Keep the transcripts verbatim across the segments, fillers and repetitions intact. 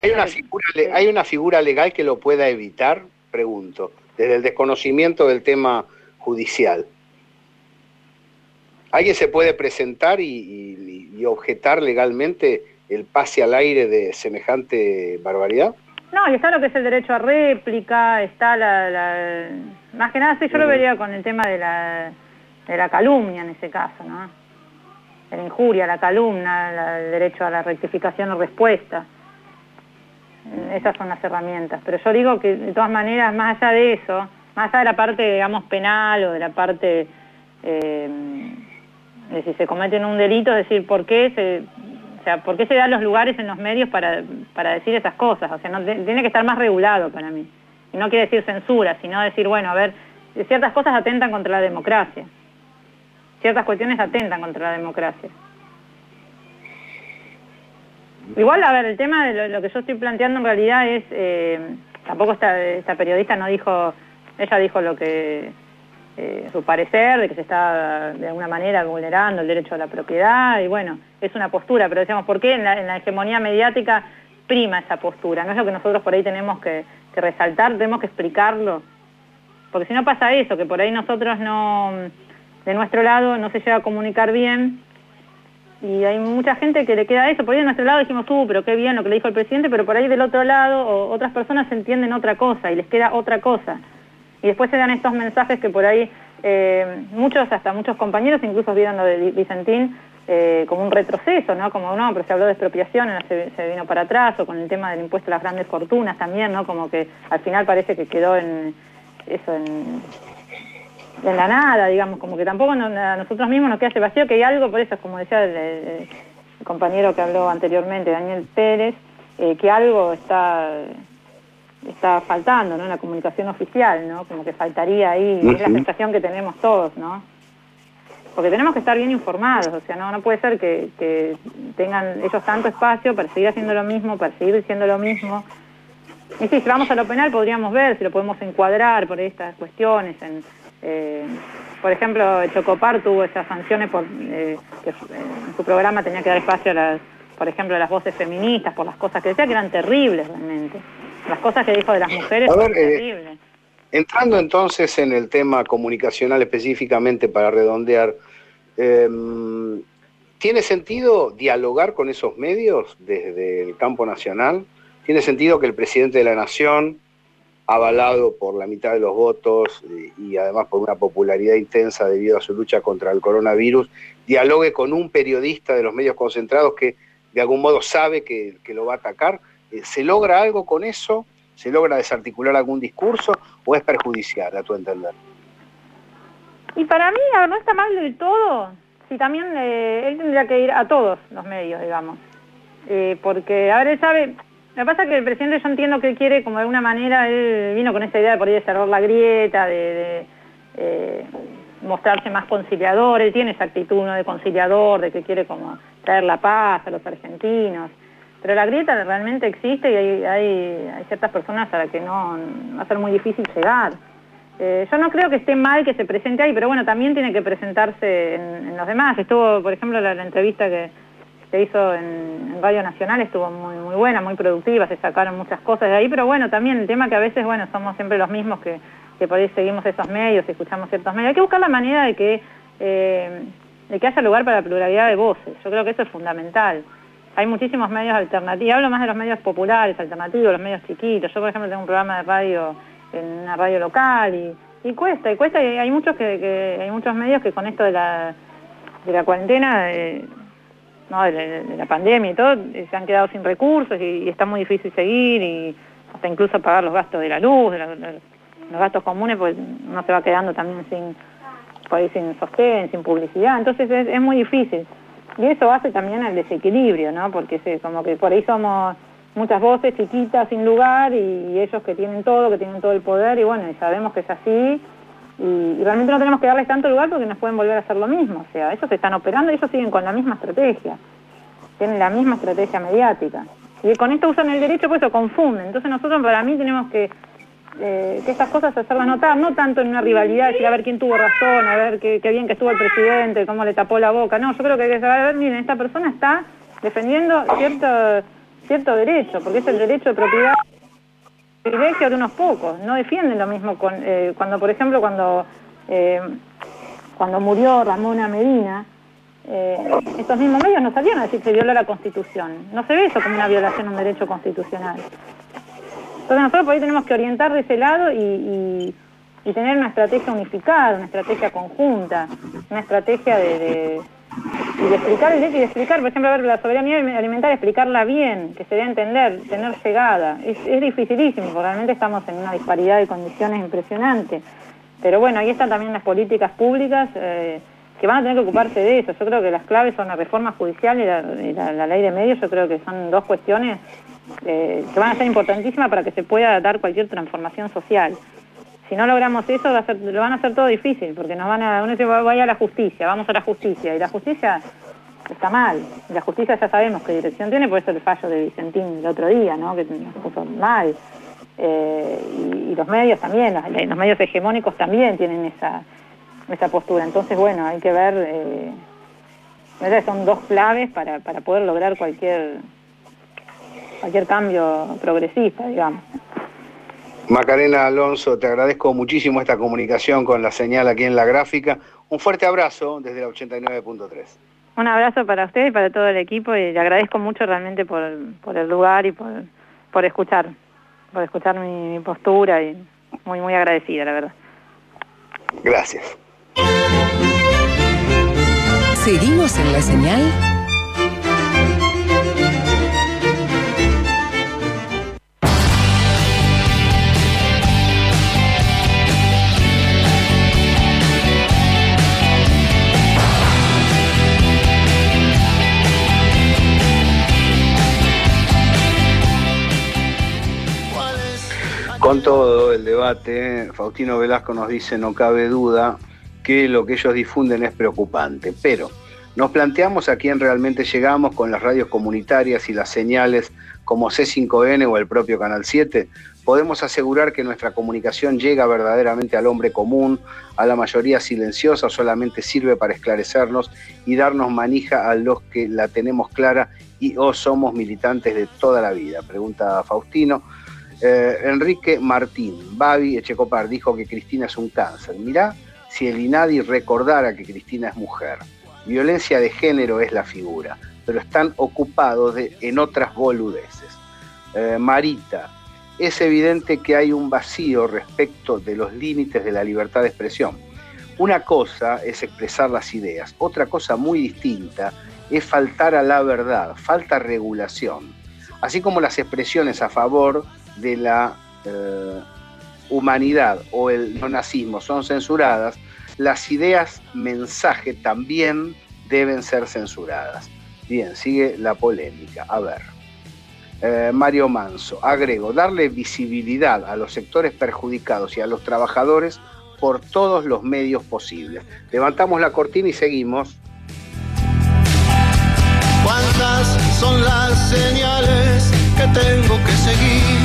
¿Hay una figura, hay una figura legal que lo pueda evitar? Pregunto, desde el desconocimiento del tema judicial. ¿Alguien se puede presentar y, y, y objetar legalmente el pase al aire de semejante barbaridad? No, y está lo que es el derecho a réplica, está la... la más que nada, sí, yo uh-huh. lo vería con el tema de la, de la calumnia en ese caso, ¿no? La injuria, la calumnia, la, el derecho a la rectificación o respuesta. Esas son las herramientas. Pero yo digo que, de todas maneras, más allá de eso, más allá de la parte, digamos, penal o de la parte... Eh, de si se cometen un delito, es decir, ¿por qué se, o sea, ¿por qué se dan los lugares en los medios para, para decir esas cosas? O sea, no, tiene que estar más regulado para mí. Y no quiere decir censura, sino decir, bueno, a ver, ciertas cosas atentan contra la democracia. Ciertas cuestiones atentan contra la democracia. Igual, a ver, el tema de lo, lo que yo estoy planteando en realidad es, eh, tampoco esta, esta periodista no dijo, ella dijo lo que... Eh, su parecer de que se está de alguna manera vulnerando el derecho a la propiedad y bueno, es una postura, pero decíamos, ¿por qué en la, en la hegemonía mediática prima esa postura? No es lo que nosotros por ahí tenemos que, que resaltar, tenemos que explicarlo, porque si no pasa eso, que por ahí nosotros no, de nuestro lado no se llega a comunicar bien y hay mucha gente que le queda eso, por ahí de nuestro lado dijimos, uh, pero qué bien lo que le dijo el presidente, pero por ahí del otro lado o otras personas entienden otra cosa y les queda otra cosa. Y después se dan estos mensajes que por ahí eh, muchos, hasta muchos compañeros, incluso vieron lo de Vicentín eh, como un retroceso, ¿no? Como no, pero se habló de expropiación, se, se vino para atrás, o con el tema del impuesto a las grandes fortunas también, ¿no? Como que al final parece que quedó en eso, en, en la nada, digamos, como que tampoco no, a nosotros mismos nos queda ese vacío, que hay algo, por eso, como decía el, el, el compañero que habló anteriormente, Daniel Pérez, eh, que algo está... está faltando, ¿no? En la comunicación oficial, ¿no? Como que faltaría ahí, uh-huh. Es la sensación que tenemos todos, ¿no? Porque tenemos que estar bien informados, o sea, no, no puede ser que, que tengan ellos tanto espacio para seguir haciendo lo mismo, para seguir diciendo lo mismo. Y sí, si vamos a lo penal podríamos ver si lo podemos encuadrar por estas cuestiones. En, eh, por ejemplo, Chocopar tuvo esas sanciones por eh, que en su programa tenía que dar espacio a las, por ejemplo, a las voces feministas, por las cosas que decía que eran terribles realmente. Las cosas que dijo de las mujeres a ver, son terribles. Eh, entrando entonces en el tema comunicacional específicamente para redondear, eh, ¿tiene sentido dialogar con esos medios desde el campo nacional? ¿Tiene sentido que el presidente de la Nación, avalado por la mitad de los votos y además por una popularidad intensa debido a su lucha contra el coronavirus, dialogue con un periodista de los medios concentrados que de algún modo sabe que, que lo va a atacar? ¿Se logra algo con eso? ¿Se logra desarticular algún discurso o es perjudicial, a tu entender? Y para mí, a ver, no está mal del todo. Sí, también eh, él tendría que ir a todos los medios, digamos. Eh, porque, a ver, él sabe... Lo que pasa es que el presidente, yo entiendo que él quiere, como de alguna manera, él vino con esa idea de por ahí de cerrar la grieta, de, de eh, mostrarse más conciliador. Él tiene esa actitud, ¿no?, de conciliador, de que quiere como traer la paz a los argentinos. Pero la grieta realmente existe y hay, hay, hay ciertas personas a las que no va a ser muy difícil llegar. Eh, yo no creo que esté mal que se presente ahí, pero bueno, también tiene que presentarse en, en los demás. Estuvo, por ejemplo, la, la entrevista que se hizo en, en Radio Nacional estuvo muy, muy buena, muy productiva, se sacaron muchas cosas de ahí, pero bueno, también el tema que a veces, bueno, somos siempre los mismos que, que por ahí seguimos esos medios, escuchamos ciertos medios. Hay que buscar la manera de que, eh, de que haya lugar para la pluralidad de voces. Yo creo que eso es fundamental. Hay muchísimos medios alternativos, hablo más de los medios populares, alternativos, los medios chiquitos. Yo, por ejemplo, tengo un programa de radio en una radio local y, y cuesta, y cuesta, y hay muchos que, que hay muchos medios que con esto de la, de la cuarentena, eh, no, de, la, de la pandemia y todo, eh, se han quedado sin recursos y, y está muy difícil seguir y hasta incluso pagar los gastos de la luz, de la, de los gastos comunes, pues uno se va quedando también sin, por ahí sin sostén, sin publicidad, entonces es, es muy difícil. Y eso hace también el desequilibrio, ¿no? Porque se, como que por ahí somos muchas voces chiquitas sin lugar y, y ellos que tienen todo, que tienen todo el poder y bueno, y sabemos que es así y, y realmente no tenemos que darles tanto lugar porque nos pueden volver a hacer lo mismo. O sea, ellos se están operando y ellos siguen con la misma estrategia, tienen la misma estrategia mediática. Y con esto usan el derecho, pues eso confunden. Entonces nosotros para mí tenemos que Eh, que estas cosas hacerlas notar, no tanto en una rivalidad, decir a ver quién tuvo razón, a ver qué, qué bien que estuvo el presidente, cómo le tapó la boca. No, yo creo que hay que saber, a ver, miren, esta persona está defendiendo cierto, cierto derecho, porque es el derecho de propiedad, privilegio de unos pocos. No defienden lo mismo con, eh, cuando, por ejemplo, cuando eh, cuando murió Ramona Medina, eh, estos mismos medios no salieron a decir que se violó la Constitución. No se ve eso como una violación a un derecho constitucional. Entonces nosotros por ahí tenemos que orientar de ese lado y, y, y tener una estrategia unificada, una estrategia conjunta, una estrategia de, de, y de explicar el derecho y de explicar, por ejemplo, a ver, la soberanía alimentaria, explicarla bien, que se dé a entender, tener llegada. Es, es dificilísimo, porque realmente estamos en una disparidad de condiciones impresionante. Pero bueno, ahí están también las políticas públicas eh, que van a tener que ocuparse de eso. Yo creo que las claves son la reforma judicial y la, y la, la ley de medios. Yo creo que son dos cuestiones eh, que van a ser importantísimas para que se pueda dar cualquier transformación social. Si no logramos eso, va a ser, lo van a hacer todo difícil, porque nos van a, uno dice, vaya a la justicia, vamos a la justicia, y la justicia está mal. Y la justicia ya sabemos qué dirección tiene, por eso el fallo de Vicentín el otro día, ¿no?, que nos puso mal. Eh, y, y los medios también, los, los medios hegemónicos también tienen esa, esa postura. Entonces, bueno, hay que ver, eh, son dos claves para, para poder lograr cualquier, cualquier cambio progresista, digamos. Macarena Alonso, te agradezco muchísimo esta comunicación con la señal aquí en La Gráfica. Un fuerte abrazo desde la ochenta y nueve punto tres. Un abrazo para usted y para todo el equipo, y le agradezco mucho realmente por, por el lugar y por, por escuchar. por escuchar mi, mi postura, y muy, muy agradecida, la verdad. Gracias. ¿Seguimos en la señal? Con todo el debate, Faustino Velasco nos dice, no cabe duda que lo que ellos difunden es preocupante, pero nos planteamos a quién realmente llegamos con las radios comunitarias y las señales como C cinco N o el propio Canal siete. Podemos asegurar que nuestra comunicación llega verdaderamente al hombre común, a la mayoría silenciosa, o solamente sirve para esclarecernos y darnos manija a los que la tenemos clara y o somos militantes de toda la vida, pregunta Faustino. Eh, Enrique Martín, Babi Echecopar, dijo que Cristina es un cáncer. Mirá si el INADI recordara que Cristina es mujer. Violencia de género es la figura, pero están ocupados de, en otras boludeces. Eh, Marita, es evidente que hay un vacío respecto de los límites de la libertad de expresión. Una cosa es expresar las ideas, otra cosa muy distinta es faltar a la verdad, falta regulación. Así como las expresiones a favor de la eh, humanidad o el neonazismo son censuradas, las ideas mensaje también deben ser censuradas. Bien, sigue la polémica. A ver, eh, Mario Manso, agrego, darle visibilidad a los sectores perjudicados y a los trabajadores por todos los medios posibles. Levantamos la cortina y seguimos. ¿Cuántas son las señales que tengo que seguir?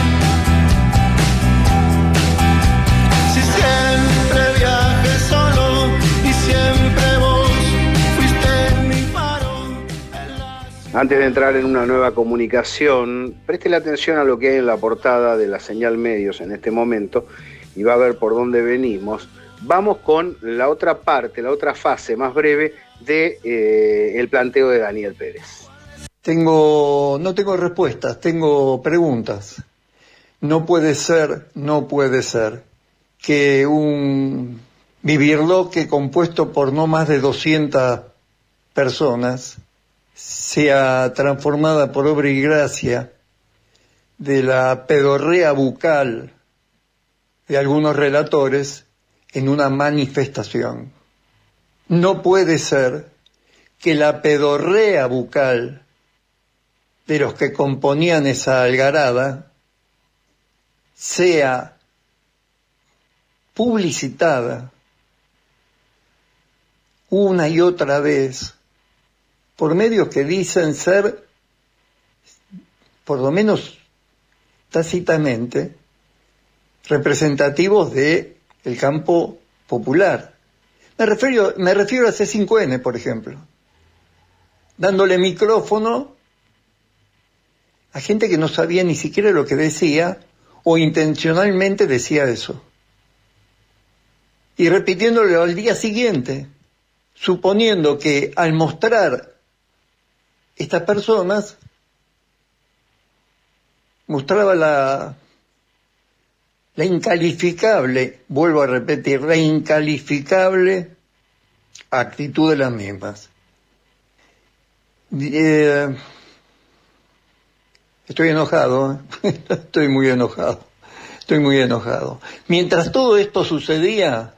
Si siempre viajé solo y siempre vos fuiste mi faro. Las... Antes de entrar en una nueva comunicación, préstele atención a lo que hay en la portada de la señal Medios en este momento y va a ver por dónde venimos. Vamos con la otra parte, la otra fase más breve de eh, el planteo de Daniel Pérez. Tengo, no tengo respuestas, tengo preguntas. No puede ser, no puede ser que un vivirloque compuesto por no más de doscientas personas sea transformada por obra y gracia de la pedorrea bucal de algunos relatores en una manifestación. No puede ser que la pedorrea bucal de los que componían esa algarada sea publicitada una y otra vez por medios que dicen ser, por lo menos tácitamente, representativos del campo popular. Me refiero, me refiero a C cinco N, por ejemplo, dándole micrófono a gente que no sabía ni siquiera lo que decía o intencionalmente decía eso. Y repitiéndolo al día siguiente, suponiendo que al mostrar estas personas, mostraba la, la incalificable, vuelvo a repetir, la incalificable actitud de las mismas. Eh, estoy enojado, ¿eh? estoy muy enojado, estoy muy enojado. Mientras todo esto sucedía,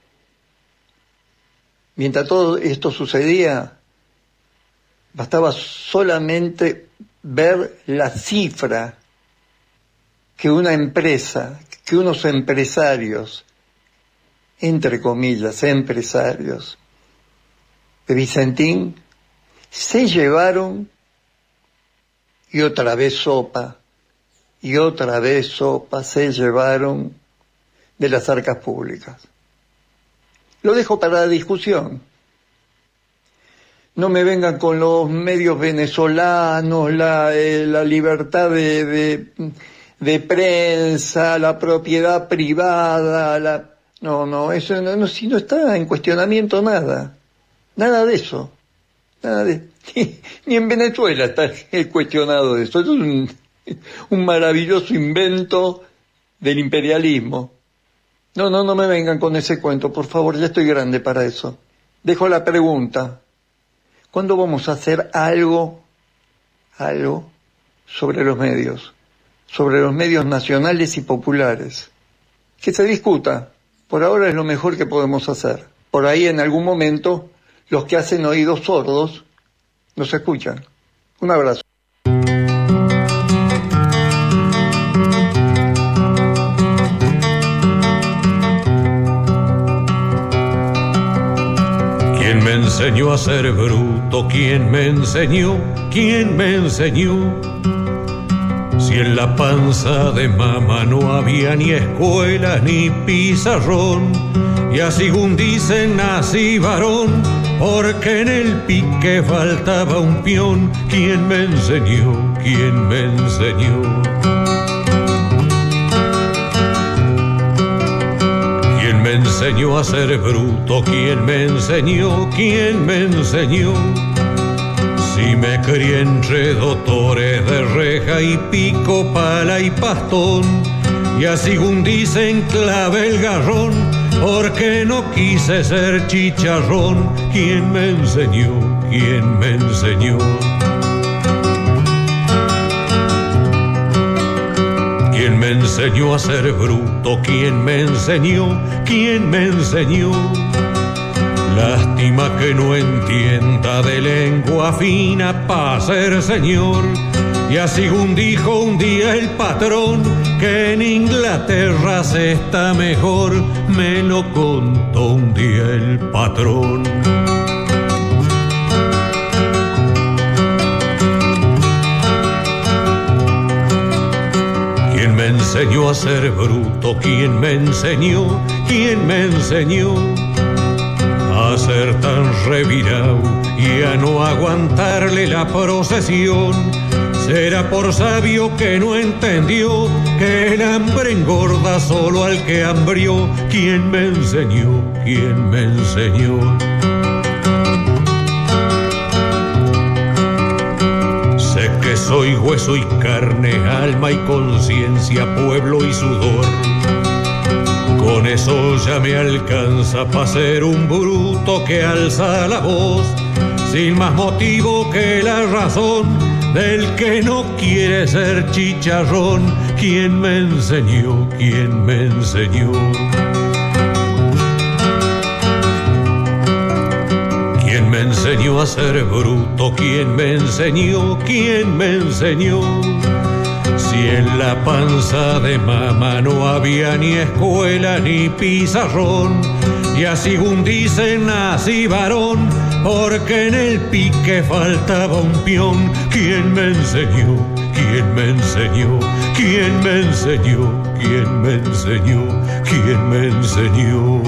mientras todo esto sucedía, bastaba solamente ver la cifra que una empresa, que unos empresarios, entre comillas, empresarios de Vicentín, se llevaron, y otra vez sopa, y otra vez sopa, se llevaron de las arcas públicas. Lo dejo para la discusión. No me vengan con los medios venezolanos, la, eh, la libertad de, de, de prensa, la propiedad privada, la... No, no, eso no, no, si no está en cuestionamiento nada. Nada de eso. Nada de... Ni, ni en Venezuela está cuestionado eso. Eso es un, un maravilloso invento del imperialismo. No, no, no me vengan con ese cuento, por favor, ya estoy grande para eso. Dejo la pregunta. ¿Cuándo vamos a hacer algo, algo sobre los medios? Sobre los medios nacionales y populares. Que se discuta. Por ahora es lo mejor que podemos hacer. Por ahí en algún momento los que hacen oídos sordos nos escuchan. Un abrazo. ¿Quién me enseñó a ser bruto? ¿Quién me enseñó? ¿Quién me enseñó? Si en la panza de mamá no había ni escuela ni pizarrón, y así según dicen nací varón, porque en el pique faltaba un peón. ¿Quién me enseñó? ¿Quién me enseñó? ¿Quién me enseñó a ser bruto? ¿Quién me enseñó? ¿Quién me enseñó? Si me crié entre doctores de reja y pico, pala y pastón, y así según dicen clave el garrón, porque no quise ser chicharrón. ¿Quién me enseñó? ¿Quién me enseñó? ¿Quién me enseñó a ser bruto? ¿Quién me enseñó? ¿Quién me enseñó? Lástima que no entienda de lengua fina pa' ser señor. Y así según dijo un día el patrón, que en Inglaterra se está mejor, me lo contó un día el patrón. ¿Quién me enseñó a ser bruto? ¿Quién me enseñó? ¿Quién me enseñó? A ser tan revirado y a no aguantarle la procesión. Será por sabio que no entendió que el hambre engorda solo al que hambrió. ¿Quién me enseñó? ¿Quién me enseñó? Sé que soy hueso y carne, alma y conciencia, pueblo y sudor. Con eso ya me alcanza pa' ser un bruto que alza la voz, sin más motivo que la razón del que no quiere ser chicharrón. ¿Quién me enseñó? ¿Quién me enseñó? ¿Quién me enseñó a ser bruto? ¿Quién me enseñó? ¿Quién me enseñó? Si en la panza de mamá no había ni escuela ni pizarrón, y así según dicen nací varón, porque en el pique faltaba un peón. ¿Quién me enseñó? ¿Quién me enseñó? ¿Quién me enseñó? ¿Quién me enseñó? ¿Quién me enseñó?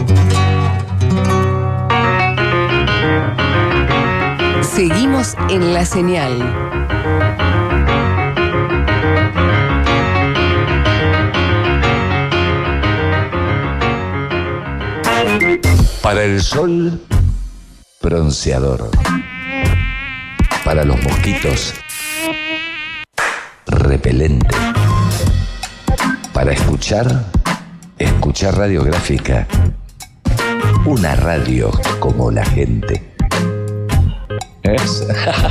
Seguimos en La Señal. Para el sol, bronceador. Para los mosquitos, repelente. Para escuchar, escuchar radiográfica. Una radio como la gente. ¿Es?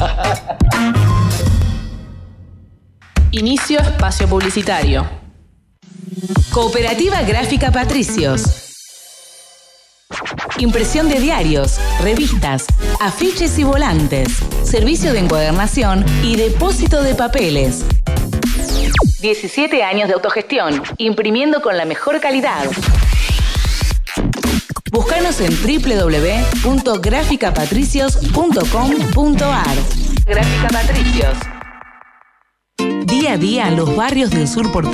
Inicio espacio publicitario. Cooperativa Gráfica Patricios. Impresión de diarios, revistas, afiches y volantes. Servicio de encuadernación y depósito de papeles. diecisiete años de autogestión, imprimiendo con la mejor calidad. Búscanos en doble u doble u doble u punto gráfica patricios punto com punto a r. Gráfica Patricios. Día a día, los barrios del sur porteño